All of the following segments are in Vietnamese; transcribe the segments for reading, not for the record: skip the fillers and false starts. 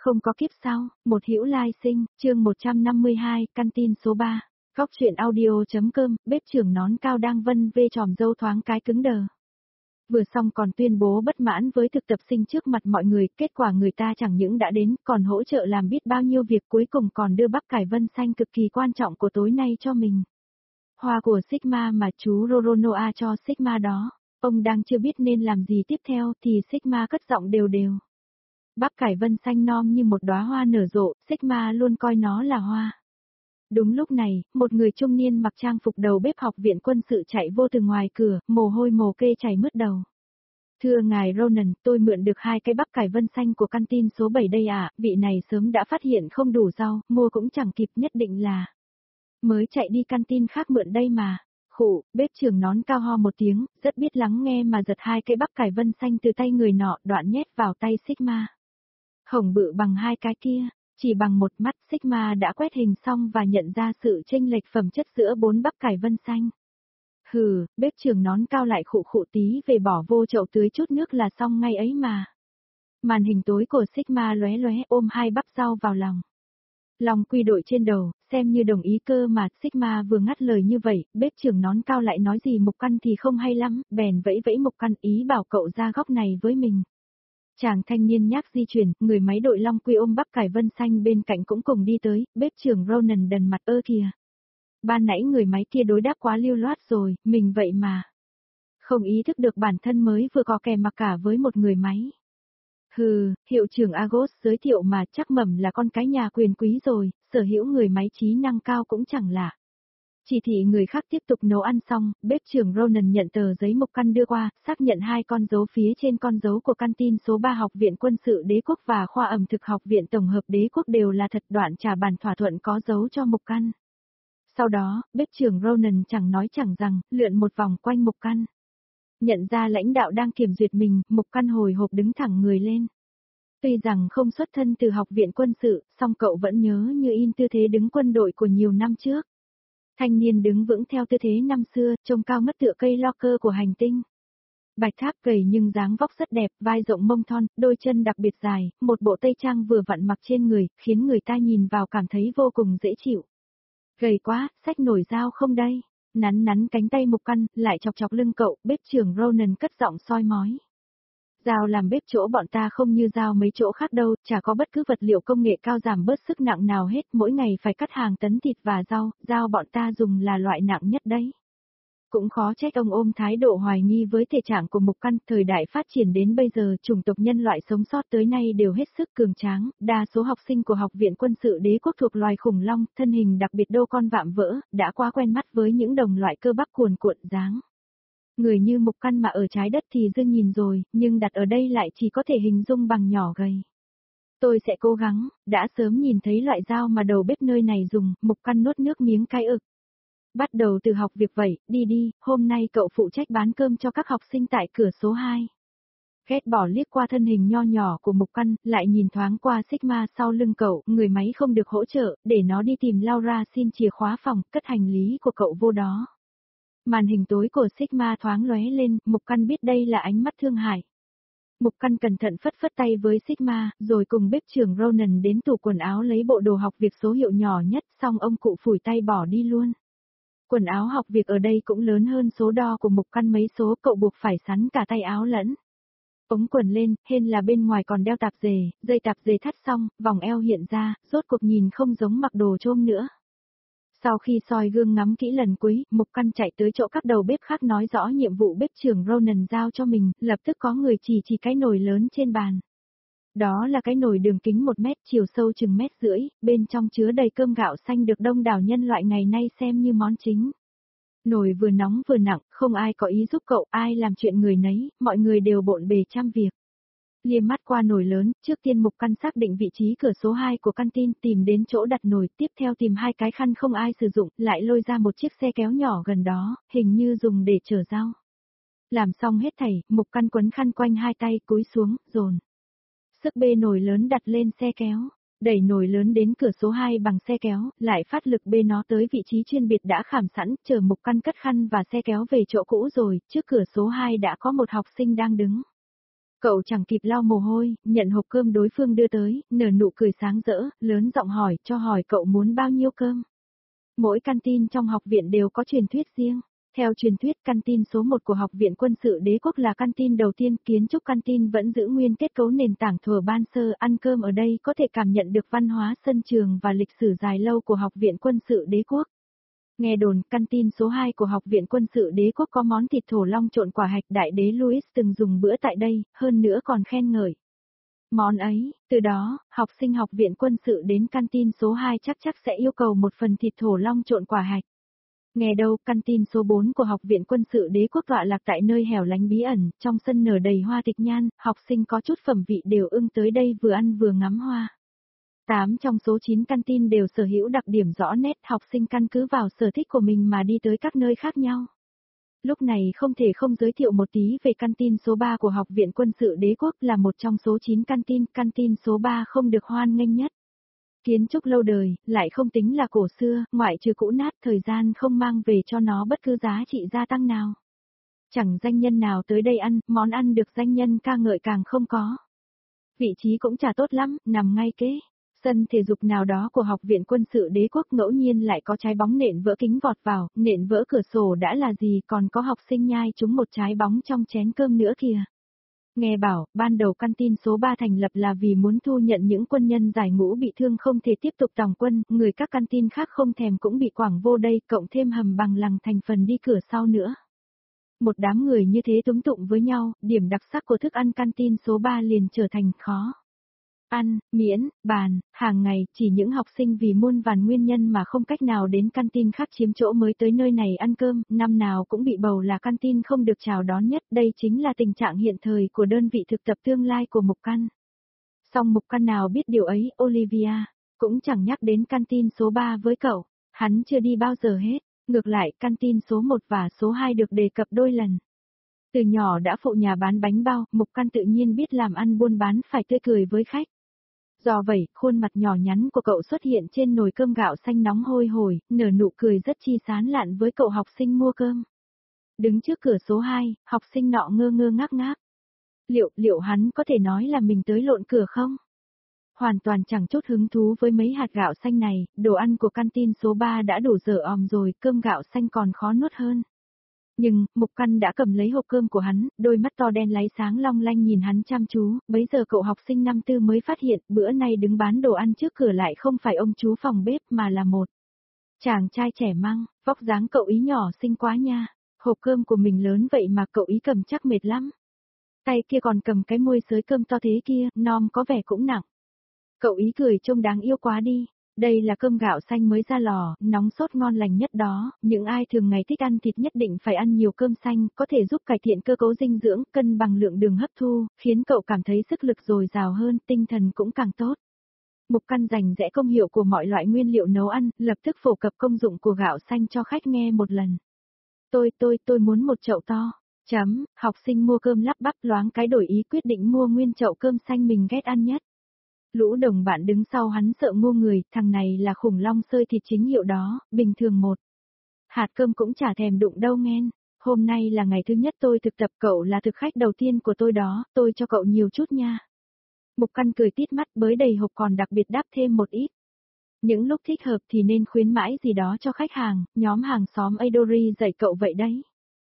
Không có kiếp sau, một hữu lai sinh, chương 152, căn tin số 3. Góc chuyện audio.com, bếp trưởng nón cao đang vân vê tròm dâu thoáng cái cứng đờ. Vừa xong còn tuyên bố bất mãn với thực tập sinh trước mặt mọi người, kết quả người ta chẳng những đã đến, còn hỗ trợ làm biết bao nhiêu việc, cuối cùng còn đưa bắp cải vân xanh cực kỳ quan trọng của tối nay cho mình. Hoa của Sigma mà chú Roronoa cho Sigma đó, ông đang chưa biết nên làm gì tiếp theo thì Sigma cất giọng đều đều. Bắp cải vân xanh non như một đóa hoa nở rộ, Sigma luôn coi nó là hoa. Đúng lúc này, một người trung niên mặc trang phục đầu bếp học viện quân sự chạy vô từ ngoài cửa, mồ hôi mồ kê chảy mướt đầu. Thưa ngài Ronan, tôi mượn được 2 cái bắp cải vân xanh của căn tin số 7 đây ạ, vị này sớm đã phát hiện không đủ rau, mua cũng chẳng kịp, nhất định là mới chạy đi căn tin khác mượn đây mà. Khụ, bếp trưởng nón cao ho một tiếng, rất biết lắng nghe mà giật 2 cái bắp cải vân xanh từ tay người nọ, đoạn nhét vào tay Sigma. Hổng bự bằng 2 cái kia, chỉ bằng một mắt Sigma đã quét hình xong và nhận ra sự chênh lệch phẩm chất giữa 4 bắp cải vân xanh. Hừ, bếp trưởng nón cao lại khụ khụ tí về bỏ vô chậu tưới chút nước là xong ngay ấy mà. Màn hình tối của Sigma lóe lóe ôm 2 bắp rau vào lòng. Lòng quy đội trên đầu, xem như đồng ý cơ mà. Sigma vừa ngắt lời như vậy, bếp trưởng nón cao lại nói gì Mục Căn thì không hay lắm, bèn vẫy vẫy Mục Căn ý bảo cậu ra góc này với mình. Chàng thanh niên nhác di chuyển, người máy đội Long Quy ôm bắp cải vân xanh bên cạnh cũng cùng đi tới, bếp trưởng Ronan đần mặt ơ kìa. Ban nãy người máy kia đối đáp quá lưu loát rồi, mình vậy mà. Không ý thức được bản thân mới vừa có kè mặc cả với một người máy. Hừ, hiệu trưởng Agos giới thiệu mà chắc mẩm là con cái nhà quyền quý rồi, sở hữu người máy trí năng cao cũng chẳng lạ. Chỉ thị người khác tiếp tục nấu ăn xong, bếp trưởng Ronan nhận tờ giấy Mục Căn đưa qua, xác nhận 2 con dấu phía trên con dấu của căn tin số 3 Học viện Quân sự Đế quốc và khoa ẩm thực Học viện Tổng hợp Đế quốc đều là thật, đoạn trả bản thỏa thuận có dấu cho Mục Căn. Sau đó, bếp trưởng Ronan chẳng nói chẳng rằng, lượn một vòng quanh Mục Căn. Nhận ra lãnh đạo đang kiểm duyệt mình, Mục Căn hồi hộp đứng thẳng người lên. Tuy rằng không xuất thân từ Học viện Quân sự, song cậu vẫn nhớ như in tư thế đứng quân đội của nhiều năm trước. Thanh niên đứng vững theo tư thế năm xưa, trông cao ngất tựa cây lo cơ của hành tinh. Bạch tháp gầy nhưng dáng vóc rất đẹp, vai rộng mông thon, đôi chân đặc biệt dài, một bộ tây trang vừa vặn mặc trên người, khiến người ta nhìn vào cảm thấy vô cùng dễ chịu. Gầy quá, xách nổi dao không đây? Nắn nắn cánh tay Mục Căn, lại chọc chọc lưng cậu, bếp trưởng Ronan cất giọng soi mói. Dao làm bếp chỗ bọn ta không như dao mấy chỗ khác đâu, chả có bất cứ vật liệu công nghệ cao giảm bớt sức nặng nào hết, mỗi ngày phải cắt hàng tấn thịt và rau, dao bọn ta dùng là loại nặng nhất đấy. Cũng khó trách ông ôm thái độ hoài nghi với thể trạng của Mục Căn, thời đại phát triển đến bây giờ chủng tộc nhân loại sống sót tới nay đều hết sức cường tráng, đa số học sinh của Học viện Quân sự Đế quốc thuộc loài khủng long, thân hình đặc biệt đô con vạm vỡ, đã quá quen mắt với những đồng loại cơ bắp cuồn cuộn dáng. Người như Mục Căn mà ở trái đất thì dư nhìn rồi, nhưng đặt ở đây lại chỉ có thể hình dung bằng nhỏ gầy. Tôi sẽ cố gắng, đã sớm nhìn thấy loại dao mà đầu bếp nơi này dùng, Mục Căn nuốt nước miếng cay ực. Bắt đầu từ học việc vậy, đi đi, hôm nay cậu phụ trách bán cơm cho các học sinh tại cửa số 2. Ghét bỏ liếc qua thân hình nho nhỏ của Mục Căn, lại nhìn thoáng qua Sigma sau lưng cậu, người máy không được hỗ trợ, để nó đi tìm Laura xin chìa khóa phòng, cất hành lý của cậu vô đó. Màn hình tối của Sigma thoáng lóe lên, Mục Căn biết đây là ánh mắt thương hại. Mục Căn cẩn thận phất phất tay với Sigma, rồi cùng bếp trưởng Ronan đến tủ quần áo lấy bộ đồ học việc số hiệu nhỏ nhất, xong ông cụ phủi tay bỏ đi luôn. Quần áo học việc ở đây cũng lớn hơn số đo của Mục Căn mấy số, cậu buộc phải sắn cả tay áo lẫn ống quần lên, hên là bên ngoài còn đeo tạp dề, dây tạp dề thắt xong, vòng eo hiện ra, rốt cuộc nhìn không giống mặc đồ trôm nữa. Sau khi soi gương ngắm kỹ lần cuối, Mục Căn chạy tới chỗ các đầu bếp khác nói rõ nhiệm vụ bếp trưởng Ronan giao cho mình, lập tức có người chỉ cái nồi lớn trên bàn. Đó là cái nồi đường kính 1 mét, chiều sâu chừng 1,5 mét, bên trong chứa đầy cơm gạo xanh được đông đảo nhân loại ngày nay xem như món chính. Nồi vừa nóng vừa nặng, không ai có ý giúp cậu, ai làm chuyện người nấy, mọi người đều bộn bề trăm việc. Liếc mắt qua nồi lớn, trước tiên Mục Căn xác định vị trí cửa số 2 của căn tin, tìm đến chỗ đặt nồi, tiếp theo tìm 2 cái khăn không ai sử dụng, lại lôi ra một chiếc xe kéo nhỏ gần đó, hình như dùng để chở rau. Làm xong hết thảy, Mục Căn quấn khăn quanh 2 tay, cúi xuống, dồn sức bê nồi lớn đặt lên xe kéo, đẩy nồi lớn đến cửa số 2 bằng xe kéo, lại phát lực bê nó tới vị trí chuyên biệt đã khảm sẵn, chờ Mục Căn cất khăn và xe kéo về chỗ cũ rồi, trước cửa số 2 đã có một học sinh đang đứng. Cậu chẳng kịp lau mồ hôi, nhận hộp cơm đối phương đưa tới, nở nụ cười sáng rỡ, lớn giọng hỏi, cho hỏi cậu muốn bao nhiêu cơm. Mỗi canteen trong học viện đều có truyền thuyết riêng. Theo truyền thuyết, canteen số 1 của Học viện Quân sự Đế quốc là canteen đầu tiên, kiến trúc canteen vẫn giữ nguyên kết cấu nền tảng thuở ban sơ, ăn cơm ở đây có thể cảm nhận được văn hóa sân trường và lịch sử dài lâu của Học viện Quân sự Đế quốc. Nghe đồn, canteen số 2 của Học viện Quân sự Đế quốc có món thịt thổ long trộn quả hạch, đại đế Louis từng dùng bữa tại đây, hơn nữa còn khen ngợi món ấy. Từ đó, học sinh Học viện Quân sự đến canteen số 2 chắc sẽ yêu cầu một phần thịt thổ long trộn quả hạch. Nghe đâu, canteen số 4 của Học viện Quân sự Đế quốc tọa lạc tại nơi hẻo lánh bí ẩn, trong sân nở đầy hoa tịch nhan, học sinh có chút phẩm vị đều ưng tới đây vừa ăn vừa ngắm hoa. 8 trong số 9 canteen đều sở hữu đặc điểm rõ nét, học sinh căn cứ vào sở thích của mình mà đi tới các nơi khác nhau. Lúc này không thể không giới thiệu một tí về canteen số 3 của Học viện Quân sự Đế quốc, là một trong số 9 canteen số 3 không được hoan nghênh nhất. Kiến trúc lâu đời, lại không tính là cổ xưa, ngoại trừ cũ nát, thời gian không mang về cho nó bất cứ giá trị gia tăng nào. Chẳng danh nhân nào tới đây ăn, món ăn được danh nhân ca ngợi càng không có. Vị trí cũng chả tốt lắm, nằm ngay kế sân thể dục nào đó của Học viện Quân sự Đế quốc, ngẫu nhiên lại có trái bóng nện vỡ kính vọt vào, nện vỡ cửa sổ đã là gì, còn có học sinh nhai trúng một trái bóng trong chén cơm nữa kìa. Nghe bảo, ban đầu canteen số 3 thành lập là vì muốn thu nhận những quân nhân giải ngũ bị thương không thể tiếp tục tòng quân, người các canteen khác không thèm cũng bị quảng vô đây, cộng thêm hầm bằng lằng thành phần đi cửa sau nữa. Một đám người như thế túm tụng với nhau, điểm đặc sắc của thức ăn canteen số 3 liền trở thành khó ăn, miễn, bàn, hàng ngày, chỉ những học sinh vì muôn vàn nguyên nhân mà không cách nào đến canteen khác chiếm chỗ mới tới nơi này ăn cơm, năm nào cũng bị bầu là canteen không được chào đón nhất, đây chính là tình trạng hiện thời của đơn vị thực tập tương lai của Mục Căn. Song Mục Căn nào biết điều ấy, Olivia, cũng chẳng nhắc đến canteen số 3 với cậu, hắn chưa đi bao giờ hết, ngược lại canteen số 1 và số 2 được đề cập đôi lần. Từ nhỏ đã phụ nhà bán bánh bao, Mục Căn tự nhiên biết làm ăn buôn bán phải tươi cười với khách. Do vậy, khuôn mặt nhỏ nhắn của cậu xuất hiện trên nồi cơm gạo xanh nóng hôi hổi, nở nụ cười rất chi sán lạn với cậu học sinh mua cơm. Đứng trước cửa số 2, học sinh nọ ngơ ngơ ngác ngác. Liệu hắn có thể nói là mình tới lộn cửa không? Hoàn toàn chẳng chút hứng thú với mấy hạt gạo xanh này, đồ ăn của canteen số 3 đã đủ dở òm rồi, cơm gạo xanh còn khó nuốt hơn. Nhưng, Mục Căn đã cầm lấy hộp cơm của hắn, đôi mắt to đen láy sáng long lanh nhìn hắn chăm chú, bấy giờ cậu học sinh năm tư mới phát hiện, bữa nay đứng bán đồ ăn trước cửa lại không phải ông chú phòng bếp mà là một chàng trai trẻ măng, vóc dáng cậu ý nhỏ xinh quá nha, hộp cơm của mình lớn vậy mà cậu ý cầm chắc mệt lắm. Tay kia còn cầm cái môi xới cơm to thế kia, nom có vẻ cũng nặng. Cậu ý cười trông đáng yêu quá đi. Đây là cơm gạo xanh mới ra lò, nóng sốt ngon lành nhất đó, những ai thường ngày thích ăn thịt nhất định phải ăn nhiều cơm xanh, có thể giúp cải thiện cơ cấu dinh dưỡng, cân bằng lượng đường hấp thu, khiến cậu cảm thấy sức lực dồi dào hơn, tinh thần cũng càng tốt. Mục Căn rành rẽ công hiệu của mọi loại nguyên liệu nấu ăn, lập tức phổ cập công dụng của gạo xanh cho khách nghe một lần. Tôi muốn một chậu to. Học sinh mua cơm lắp bắp loáng cái đổi ý quyết định mua nguyên chậu cơm xanh mình ghét ăn nhất. Lũ đồng bạn đứng sau hắn sợ ngu người, thằng này là khủng long sơi thịt chính hiệu đó, bình thường một hạt cơm cũng chả thèm đụng đâu nghen. Hôm nay là ngày thứ nhất tôi thực tập, cậu là thực khách đầu tiên của tôi đó, tôi cho cậu nhiều chút nha. Mục Căn cười tít mắt bới đầy hộp còn đặc biệt đáp thêm một ít. Những lúc thích hợp thì nên khuyến mãi gì đó cho khách hàng, nhóm hàng xóm Adori dạy cậu vậy đấy.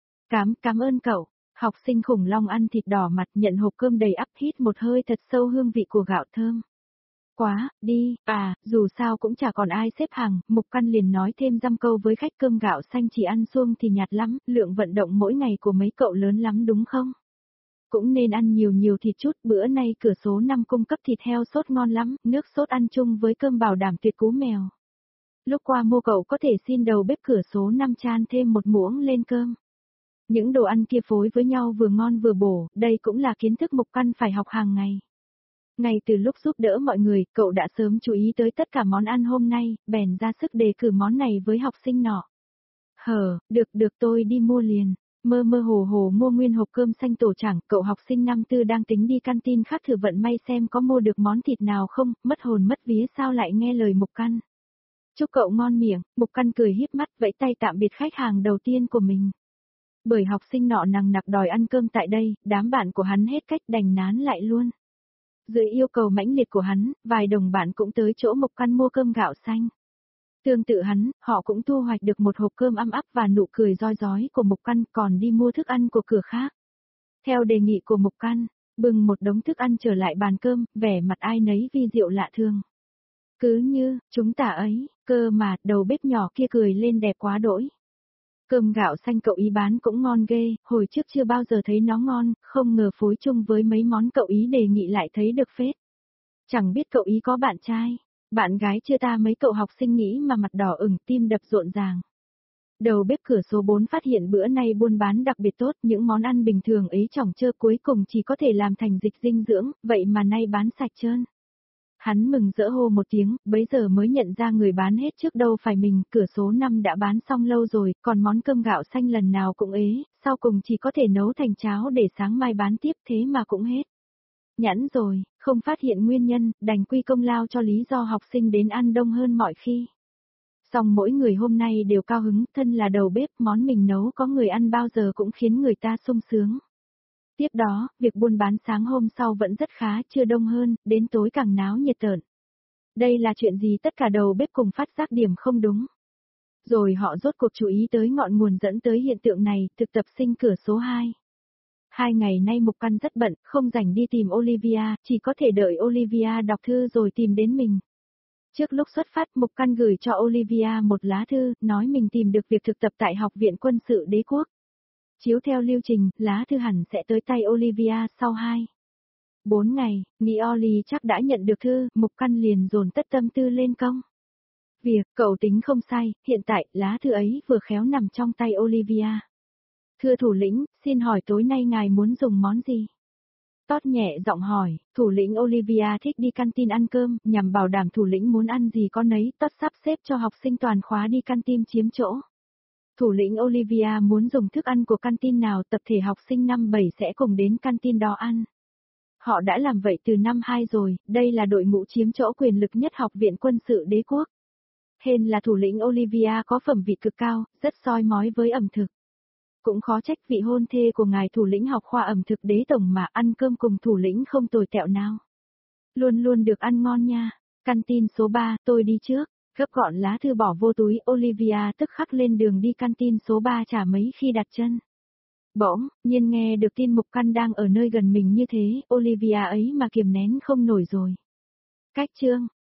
Cảm ơn cậu. Học sinh khủng long ăn thịt đỏ mặt nhận hộp cơm đầy ắp hít một hơi thật sâu hương vị của gạo thơm. Quá, đi, dù sao cũng chả còn ai xếp hàng, Mục Căn liền nói thêm dăm câu với khách cơm gạo xanh chỉ ăn suông thì nhạt lắm, lượng vận động mỗi ngày của mấy cậu lớn lắm đúng không? Cũng nên ăn nhiều thịt chút, bữa nay cửa số 5 cung cấp thịt heo sốt ngon lắm, nước sốt ăn chung với cơm bảo đảm tuyệt cú mèo. Lúc qua mua cậu có thể xin đầu bếp cửa số 5 chan thêm một muỗng lên cơm. Những đồ ăn kia phối với nhau vừa ngon vừa bổ, đây cũng là kiến thức Mục Căn phải học hàng ngày. Ngay từ lúc giúp đỡ mọi người, cậu đã sớm chú ý tới tất cả món ăn hôm nay, bèn ra sức đề cử món này với học sinh nọ. Được tôi đi mua liền. Mơ hồ mua nguyên hộp cơm xanh tổ chẳng, cậu học sinh năm tư đang tính đi canteen khác thử vận may xem có mua được món thịt nào không, mất hồn mất vía sao lại nghe lời Mục Căn. Chúc cậu ngon miệng, Mục Căn cười híp mắt vẫy tay tạm biệt khách hàng đầu tiên của mình. Bởi học sinh nọ nằng nặc đòi ăn cơm tại đây, đám bạn của hắn hết cách đành nán lại luôn. Dưới yêu cầu mãnh liệt của hắn, vài đồng bạn cũng tới chỗ Mục Căn mua cơm gạo xanh. Tương tự hắn, họ cũng thu hoạch được một hộp cơm âm áp và nụ cười roi rói của Mục Căn, còn đi mua thức ăn của cửa khác. Theo đề nghị của Mục Căn, bưng một đống thức ăn trở lại bàn cơm, vẻ mặt ai nấy vi diệu lạ thường. Cứ như, chúng ta ấy, cơ mà, đầu bếp nhỏ kia cười lên đẹp quá đỗi. Cơm gạo xanh cậu ý bán cũng ngon ghê, hồi trước chưa bao giờ thấy nó ngon, không ngờ phối chung với mấy món cậu ý đề nghị lại thấy được phết. Chẳng biết cậu ý có bạn trai, bạn gái chưa ta, mấy cậu học sinh nghĩ mà mặt đỏ ửng, tim đập rộn ràng. Đầu bếp cửa số 4 phát hiện bữa nay buôn bán đặc biệt tốt, những món ăn bình thường ấy chỏng chơ cuối cùng chỉ có thể làm thành dịch dinh dưỡng, vậy mà nay bán sạch trơn. Hắn mừng rỡ hô một tiếng, bấy giờ mới nhận ra người bán hết trước đâu phải mình, cửa số 5 đã bán xong lâu rồi, còn món cơm gạo xanh lần nào cũng ế, sau cùng chỉ có thể nấu thành cháo để sáng mai bán tiếp, thế mà cũng hết. Nhãn rồi, không phát hiện nguyên nhân, đành quy công lao cho lý do học sinh đến ăn đông hơn mọi khi. Song mỗi người hôm nay đều cao hứng, thân là đầu bếp, món mình nấu có người ăn bao giờ cũng khiến người ta sung sướng. Tiếp đó, việc buôn bán sáng hôm sau vẫn rất khá, chưa đông hơn, đến tối càng náo nhiệt tợn. Đây là chuyện gì, tất cả đầu bếp cùng phát giác điểm không đúng. Rồi họ rốt cuộc chú ý tới ngọn nguồn dẫn tới hiện tượng này, thực tập sinh cửa số 2. 2 ngày nay Mục Căn rất bận, không rảnh đi tìm Olivia, chỉ có thể đợi Olivia đọc thư rồi tìm đến mình. Trước lúc xuất phát, Mục Căn gửi cho Olivia một lá thư, nói mình tìm được việc thực tập tại Học viện Quân sự Đế quốc. Chiếu theo lưu trình, lá thư hẳn sẽ tới tay Olivia sau 4 ngày, nghĩ Oli chắc đã nhận được thư, Mục Căn liền dồn tất tâm tư lên công. Việc, cậu tính không sai, hiện tại, lá thư ấy vừa khéo nằm trong tay Olivia. Thưa thủ lĩnh, xin hỏi tối nay ngài muốn dùng món gì? Todd nhẹ giọng hỏi, thủ lĩnh Olivia thích đi canteen ăn cơm, nhằm bảo đảm thủ lĩnh muốn ăn gì có nấy, Todd sắp xếp cho học sinh toàn khóa đi canteen chiếm chỗ. Thủ lĩnh Olivia muốn dùng thức ăn của canteen nào, tập thể học sinh năm 7 sẽ cùng đến canteen đó ăn. Họ đã làm vậy từ năm 2 rồi, đây là đội ngũ chiếm chỗ quyền lực nhất Học viện Quân sự Đế quốc. Hên là thủ lĩnh Olivia có phẩm vị cực cao, rất soi mói với ẩm thực. Cũng khó trách vị hôn thê của ngài thủ lĩnh học khoa ẩm thực Đế tổng mà ăn cơm cùng thủ lĩnh không tồi tẹo nào. Luôn luôn được ăn ngon nha. Canteen số 3, tôi đi trước. Gấp gọn lá thư bỏ vô túi, Olivia tức khắc lên đường đi canteen số 3 chả mấy khi đặt chân. Bỗng nhiên nghe được tin Mục Căn đang ở nơi gần mình như thế, Olivia ấy mà kiềm nén không nổi rồi. Cách chương